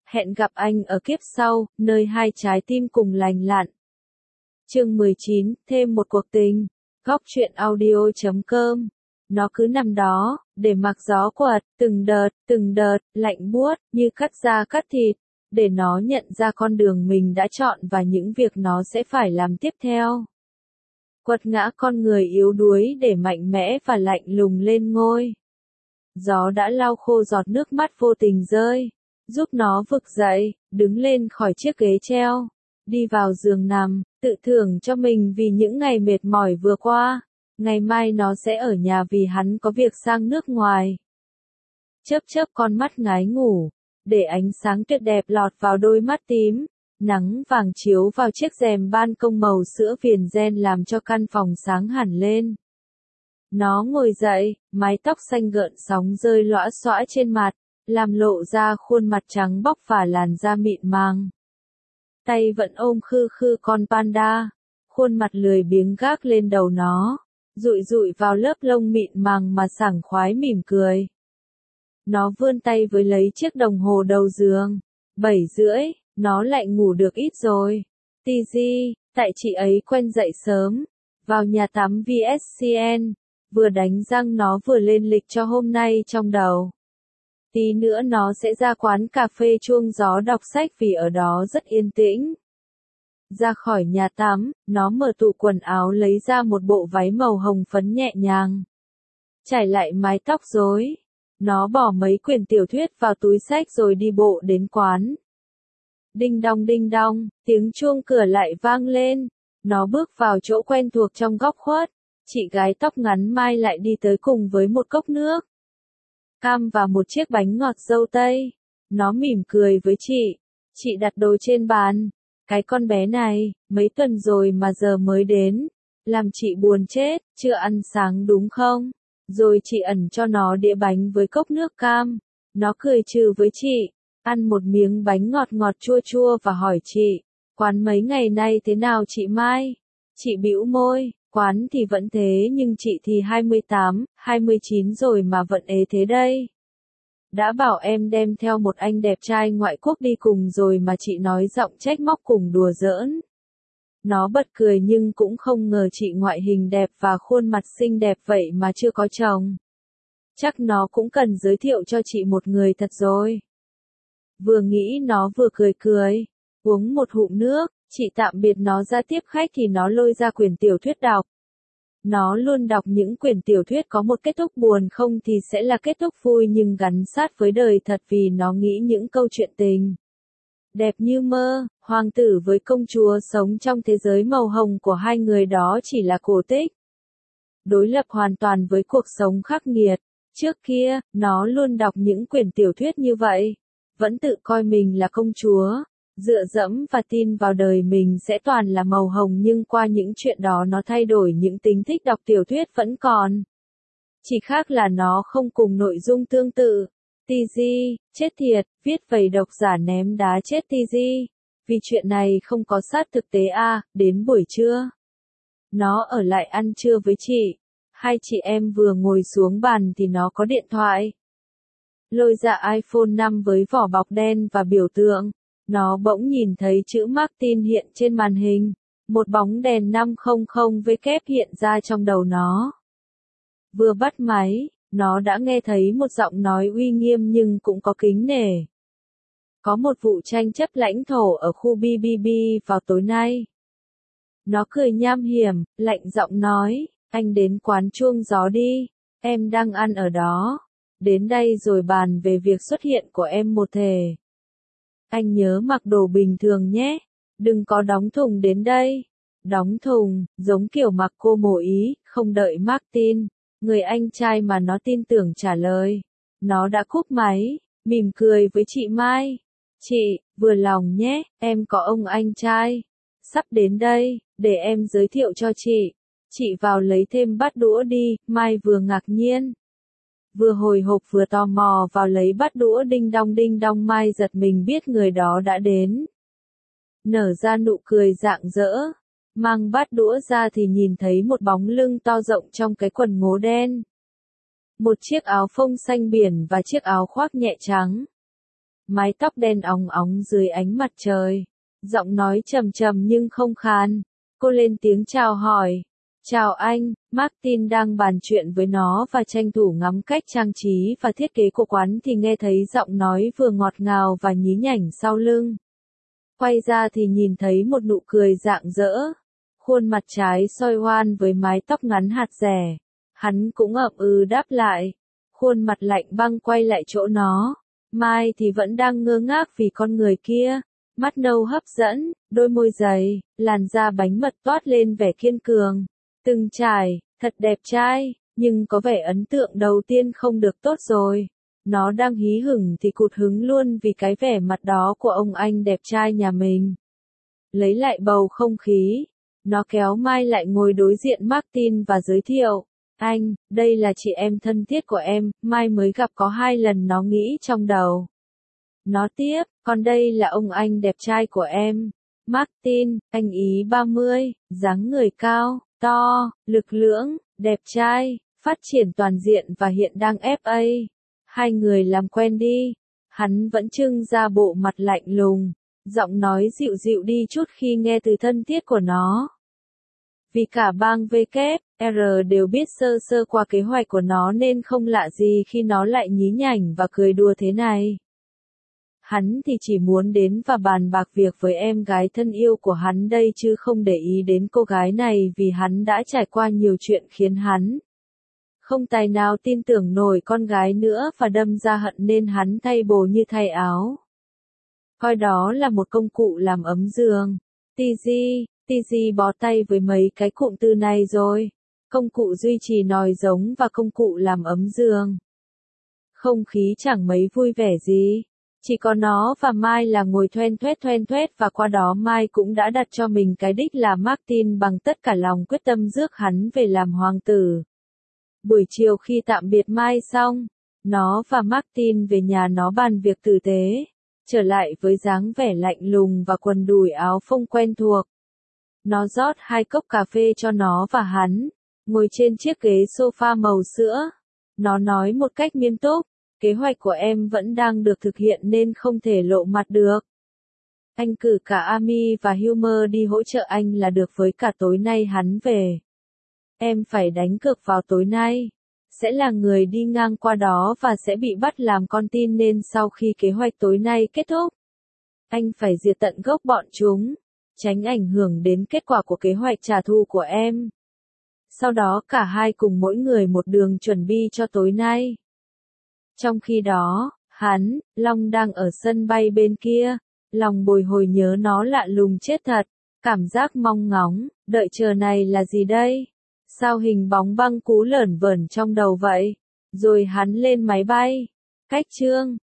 Hẹn gặp anh ở kiếp sau, nơi hai trái tim cùng lành lặn. Chương 19, thêm một cuộc tình. Góc truyện audio.com. Nó cứ nằm đó, để mặc gió quật, từng đợt, lạnh buốt, như cắt da cắt thịt, để nó nhận ra con đường mình đã chọn và những việc nó sẽ phải làm tiếp theo. Quật ngã con người yếu đuối để mạnh mẽ và lạnh lùng lên ngôi. Gió đã lau khô giọt nước mắt vô tình rơi, giúp nó vực dậy, đứng lên khỏi chiếc ghế treo, đi vào giường nằm, tự thưởng cho mình vì những ngày mệt mỏi vừa qua. Ngày mai nó sẽ ở nhà vì hắn có việc sang nước ngoài. Chớp con mắt ngái ngủ, để ánh sáng tuyệt đẹp lọt vào đôi mắt tím. Nắng vàng chiếu vào chiếc rèm ban công màu sữa viền ren làm cho căn phòng sáng hẳn lên. Nó ngồi dậy, mái tóc xanh gợn sóng rơi lõa xõa trên mặt, làm lộ ra khuôn mặt trắng bóc và làn da mịn màng. Tay vẫn ôm khư khư con panda, khuôn mặt lười biếng gác lên đầu nó, dụi vào lớp lông mịn màng mà sảng khoái mỉm cười. Nó vươn tay với lấy chiếc đồng hồ đầu giường. 7:30, nó lại ngủ được ít rồi. TG, tại chị ấy quen dậy sớm, vào nhà tắm VSCN, vừa đánh răng nó vừa lên lịch cho hôm nay trong đầu. Tí nữa nó sẽ ra quán cà phê chuông gió đọc sách vì ở đó rất yên tĩnh. Ra khỏi nhà tắm, nó mở tủ quần áo lấy ra một bộ váy màu hồng phấn nhẹ nhàng. Trải lại mái tóc rối. Nó bỏ mấy quyển tiểu thuyết vào túi xách rồi đi bộ đến quán. Đinh đong, tiếng chuông cửa lại vang lên. Nó bước vào chỗ quen thuộc trong góc khuất. Chị gái tóc ngắn Mai lại đi tới cùng với một cốc nước cam và một chiếc bánh ngọt dâu tây. Nó mỉm cười với chị. Chị đặt đồ trên bàn. Cái con bé này, mấy tuần rồi mà giờ mới đến. Làm chị buồn chết, chưa ăn sáng đúng không? Rồi chị ẩn cho nó đĩa bánh với cốc nước cam. Nó cười trừ với chị, ăn một miếng bánh ngọt ngọt chua và hỏi chị, quán mấy ngày nay thế nào chị Mai? Chị bĩu môi, quán thì vẫn thế nhưng chị thì 28, 29 rồi mà vẫn ế thế đây. Đã bảo em đem theo một anh đẹp trai ngoại quốc đi cùng rồi mà chị nói giọng trách móc cùng đùa giỡn. Nó bật cười nhưng cũng không ngờ chị ngoại hình đẹp và khuôn mặt xinh đẹp vậy mà chưa có chồng. Chắc nó cũng cần giới thiệu cho chị một người thật rồi. Vừa nghĩ nó vừa cười. Uống một ngụm nước, chị tạm biệt nó ra tiếp khách thì nó lôi ra quyển tiểu thuyết đọc. Nó luôn đọc những quyển tiểu thuyết có một kết thúc buồn không thì sẽ là kết thúc vui nhưng gắn sát với đời thật vì nó nghĩ những câu chuyện tình đẹp như mơ, hoàng tử với công chúa sống trong thế giới màu hồng của hai người đó chỉ là cổ tích. Đối lập hoàn toàn với cuộc sống khắc nghiệt. Trước kia, nó luôn đọc những quyển tiểu thuyết như vậy. Vẫn tự coi mình là công chúa. Dựa dẫm và tin vào đời mình sẽ toàn là màu hồng nhưng qua những chuyện đó nó thay đổi những tính thích đọc tiểu thuyết vẫn còn. Chỉ khác là nó không cùng nội dung tương tự. TG, chết thiệt, viết vầy độc giả ném đá chết TG. Vì chuyện này không có sát thực tế đến buổi trưa. Nó ở lại ăn trưa với chị. Hai chị em vừa ngồi xuống bàn thì nó có điện thoại. Lôi ra iPhone 5 với vỏ bọc đen và biểu tượng. Nó bỗng nhìn thấy chữ Martin hiện trên màn hình. Một bóng đèn 500W hiện ra trong đầu nó. Vừa bắt máy, nó đã nghe thấy một giọng nói uy nghiêm nhưng cũng có kính nể. Có một vụ tranh chấp lãnh thổ ở khu BBB vào tối nay. Nó cười nham hiểm, lạnh giọng nói, anh đến quán chuông gió đi, em đang ăn ở đó. Đến đây rồi bàn về việc xuất hiện của em một thể. Anh nhớ mặc đồ bình thường nhé, đừng có đóng thùng đến đây. Đóng thùng, giống kiểu mặc cô mồ Ý, không đợi Martin, người anh trai mà nó tin tưởng trả lời. Nó đã cúp máy, mỉm cười với chị Mai. Chị, vừa lòng nhé, em có ông anh trai. Sắp đến đây, để em giới thiệu cho chị. Chị vào lấy thêm bát đũa đi, Mai vừa ngạc nhiên. Vừa hồi hộp vừa tò mò vào lấy bát đũa đinh đong Mai giật mình biết người đó đã đến. Nở ra nụ cười rạng rỡ. Mang bát đũa ra thì nhìn thấy một bóng lưng to rộng trong cái quần ngố đen. Một chiếc áo phông xanh biển và chiếc áo khoác nhẹ trắng. mái tóc đen óng óng dưới ánh mặt trời. Giọng nói trầm trầm nhưng không khàn. Cô lên tiếng chào hỏi. Chào anh, Martin đang bàn chuyện với nó và tranh thủ ngắm cách trang trí và thiết kế của quán thì nghe thấy giọng nói vừa ngọt ngào và nhí nhảnh sau lưng. Quay ra thì nhìn thấy một nụ cười rạng rỡ. Khuôn mặt trái soi hoan với mái tóc ngắn hạt rẻ. Hắn cũng ậm ừ đáp lại. Khuôn mặt lạnh băng quay lại chỗ nó. Mai thì vẫn đang ngơ ngác vì con người kia. Mắt nâu hấp dẫn, đôi môi dày, làn da bánh mật toát lên vẻ kiên cường. Từng trải, thật đẹp trai, nhưng có vẻ ấn tượng đầu tiên không được tốt rồi. Nó đang hí hửng thì cụt hứng luôn vì cái vẻ mặt đó của ông anh đẹp trai nhà mình. Lấy lại bầu không khí, nó kéo Mai lại ngồi đối diện Martin và giới thiệu. Anh, đây là chị em thân thiết của em, Mai mới gặp có 2 lần nó nghĩ trong đầu. Nó tiếp, còn đây là ông anh đẹp trai của em. Martin, anh ý 30, dáng người cao, to, lực lưỡng, đẹp trai, phát triển toàn diện và hiện đang FA. Hai người làm quen đi. Hắn vẫn trưng ra bộ mặt lạnh lùng, giọng nói dịu dịu đi chút khi nghe từ thân thiết của nó. Vì cả bang WR đều biết sơ sơ qua kế hoạch của nó nên không lạ gì khi nó lại nhí nhảnh và cười đùa thế này. Hắn thì chỉ muốn đến và bàn bạc việc với em gái thân yêu của hắn đây chứ không để ý đến cô gái này vì hắn đã trải qua nhiều chuyện khiến hắn không tài nào tin tưởng nổi con gái nữa và đâm ra hận nên hắn thay bồ như thay áo. Coi đó là một công cụ làm ấm giường. TG bó tay với mấy cái cụm từ này rồi. Công cụ duy trì nòi giống và công cụ làm ấm giường. Không khí chẳng mấy vui vẻ gì. Chỉ có nó và Mai là ngồi thoen thoét và qua đó Mai cũng đã đặt cho mình cái đích là Martin bằng tất cả lòng quyết tâm rước hắn về làm hoàng tử. Buổi chiều khi tạm biệt Mai xong, nó và Martin về nhà nó bàn việc tử tế, trở lại với dáng vẻ lạnh lùng và quần đùi áo phông quen thuộc. Nó rót 2 cốc cà phê cho nó và hắn, ngồi trên chiếc ghế sofa màu sữa. Nó nói một cách nghiêm túc, kế hoạch của em vẫn đang được thực hiện nên không thể lộ mặt được. Anh cử cả Amy và Hummer đi hỗ trợ anh là được với cả tối nay hắn về. Em phải đánh cược vào tối nay. Sẽ là người đi ngang qua đó và sẽ bị bắt làm con tin nên sau khi kế hoạch tối nay kết thúc, anh phải diệt tận gốc bọn chúng, tránh ảnh hưởng đến kết quả của kế hoạch trả thù của em. Sau đó cả hai cùng mỗi người một đường chuẩn bị cho tối nay. Trong khi đó, Long đang ở sân bay bên kia, lòng bồi hồi nhớ nó lạ lùng chết thật, cảm giác mong ngóng, đợi chờ này là gì đây? Sao hình bóng băng cú lởn vởn trong đầu vậy? Rồi hắn lên máy bay. Cách chương